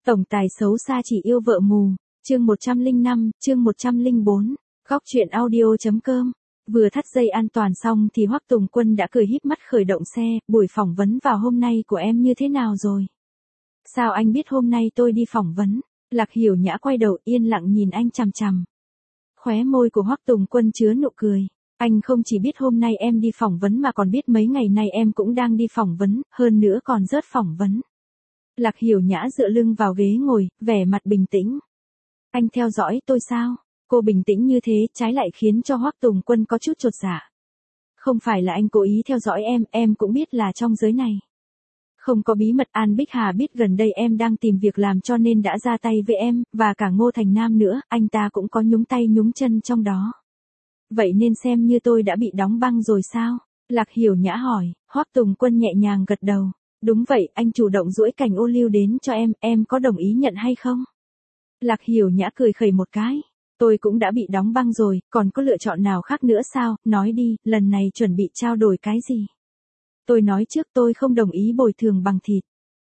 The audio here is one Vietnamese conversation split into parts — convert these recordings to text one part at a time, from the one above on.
Tổng tài xấu xa chỉ yêu vợ mù, chương 105, chương 104, góc truyện audio.com. Vừa thắt dây an toàn xong thì Hoắc Tùng Quân đã cười híp mắt khởi động xe, buổi phỏng vấn vào hôm nay của em như thế nào rồi? Sao anh biết hôm nay tôi đi phỏng vấn? Lạc Hiểu Nhã quay đầu yên lặng nhìn anh chằm chằm. Khóe môi của Hoắc Tùng Quân chứa nụ cười. Anh không chỉ biết hôm nay em đi phỏng vấn mà còn biết mấy ngày nay em cũng đang đi phỏng vấn, hơn nữa còn rớt phỏng vấn. Lạc Hiểu Nhã dựa lưng vào ghế ngồi, vẻ mặt bình tĩnh. Anh theo dõi tôi sao? Cô bình tĩnh như thế trái lại khiến cho Hoắc Tùng Quân có chút chột dạ. Không phải là anh cố ý theo dõi em cũng biết là trong giới này. Không có bí mật, An Bích Hà biết gần đây em đang tìm việc làm cho nên đã ra tay với em, và cả Ngô Thành Nam nữa, anh ta cũng có nhúng tay nhúng chân trong đó. Vậy nên xem như tôi đã bị đóng băng rồi sao? Lạc Hiểu Nhã hỏi. Hoắc Tùng Quân nhẹ nhàng gật đầu. Đúng vậy, anh chủ động duỗi cành ô liu đến cho em có đồng ý nhận hay không? Lạc Hiểu Nhã cười khẩy một cái. Tôi cũng đã bị đóng băng rồi, còn có lựa chọn nào khác nữa sao? Nói đi, lần này chuẩn bị trao đổi cái gì? Tôi nói trước tôi không đồng ý bồi thường bằng thịt.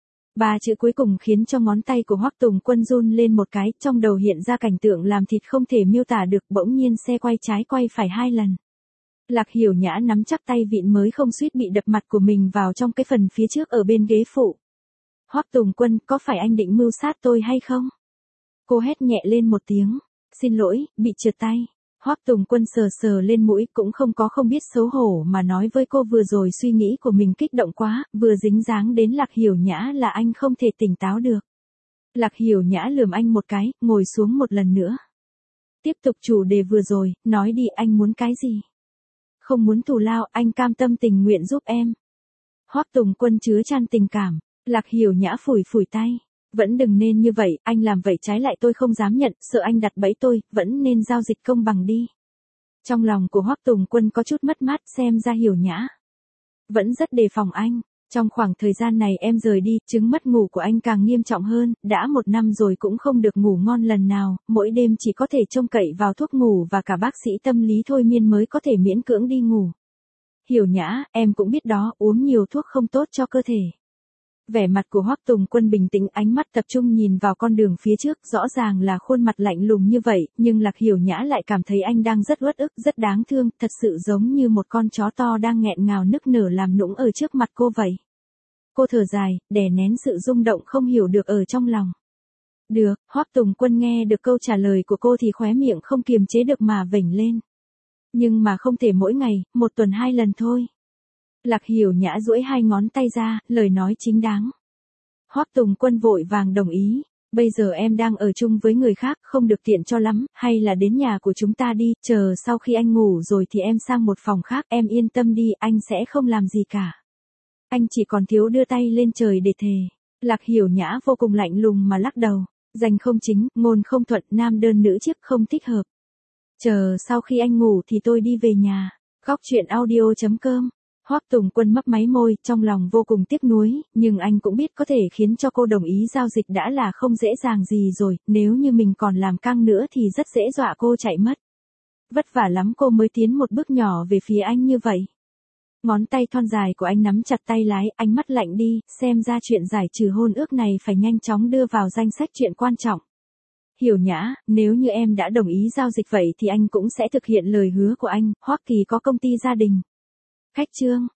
Ba chữ cuối cùng khiến cho ngón tay của Hoắc Tùng Quân run lên một cái, trong đầu hiện ra cảnh tượng làm thịt không thể miêu tả được, bỗng nhiên xe quay trái quay phải 2 lần. Lạc Hiểu Nhã nắm chắc tay vịn mới không suýt bị đập mặt của mình vào trong cái phần phía trước ở bên ghế phụ. Hoắc Tùng Quân, có phải anh định mưu sát tôi hay không? Cô hét nhẹ lên một tiếng. Xin lỗi, bị trượt tay. Hoắc Tùng Quân sờ sờ lên mũi cũng không biết xấu hổ mà nói với cô vừa rồi suy nghĩ của mình kích động quá, vừa dính dáng đến Lạc Hiểu Nhã là anh không thể tỉnh táo được. Lạc Hiểu Nhã lườm anh một cái, ngồi xuống một lần nữa. Tiếp tục chủ đề vừa rồi, nói đi anh muốn cái gì? Không muốn thù lao, anh cam tâm tình nguyện giúp em. Hoắc Tùng Quân chứa chan tình cảm. Lạc Hiểu Nhã phủi tay. Vẫn đừng nên như vậy, anh làm vậy trái lại tôi không dám nhận, sợ anh đặt bẫy tôi, vẫn nên giao dịch công bằng đi. Trong lòng của Hoắc Tùng Quân có chút mất mát, xem ra Hiểu Nhã vẫn rất đề phòng anh. Trong khoảng thời gian này em rời đi, chứng mất ngủ của anh càng nghiêm trọng hơn, đã 1 năm rồi cũng không được ngủ ngon lần nào, mỗi đêm chỉ có thể trông cậy vào thuốc ngủ và cả bác sĩ tâm lý thôi miên mới có thể miễn cưỡng đi ngủ. Hiểu Nhã, em cũng biết đó, uống nhiều thuốc không tốt cho cơ thể. Vẻ mặt của Hoắc Tùng Quân bình tĩnh, ánh mắt tập trung nhìn vào con đường phía trước, rõ ràng là khuôn mặt lạnh lùng như vậy, nhưng Lạc Hiểu Nhã lại cảm thấy anh đang rất uất ức, rất đáng thương, thật sự giống như một con chó to đang nghẹn ngào nức nở làm nũng ở trước mặt cô vậy. Cô thở dài, đè nén sự rung động không hiểu được ở trong lòng. Được, Hoắc Tùng Quân nghe được câu trả lời của cô thì khóe miệng không kiềm chế được mà vểnh lên. Nhưng mà không thể mỗi ngày, 1 tuần 2 lần thôi. Lạc Hiểu Nhã duỗi 2 ngón tay ra, lời nói chính đáng. Hoắc Tùng Quân vội vàng đồng ý. Bây giờ em đang ở chung với người khác, không được tiện cho lắm, hay là đến nhà của chúng ta đi, chờ sau khi anh ngủ rồi thì em sang một phòng khác, em yên tâm đi, anh sẽ không làm gì cả. Anh chỉ còn thiếu đưa tay lên trời để thề. Lạc Hiểu Nhã vô cùng lạnh lùng mà lắc đầu. Danh không chính, ngôn không thuận, nam đơn nữ chiếc không thích hợp. Chờ sau khi anh ngủ thì tôi đi về nhà. Góc truyện audio.com. Hoắc Tùng Quân mấp máy môi, trong lòng vô cùng tiếc nuối, nhưng anh cũng biết có thể khiến cho cô đồng ý giao dịch đã là không dễ dàng gì rồi, nếu như mình còn làm căng nữa thì rất dễ dọa cô chạy mất. Vất vả lắm cô mới tiến một bước nhỏ về phía anh như vậy. Ngón tay thon dài của anh nắm chặt tay lái, ánh mắt lạnh đi, xem ra chuyện giải trừ hôn ước này phải nhanh chóng đưa vào danh sách chuyện quan trọng. Hiểu Nhã, nếu như em đã đồng ý giao dịch vậy thì anh cũng sẽ thực hiện lời hứa của anh, Hoắc Kỳ có công ty gia đình. Khách trương,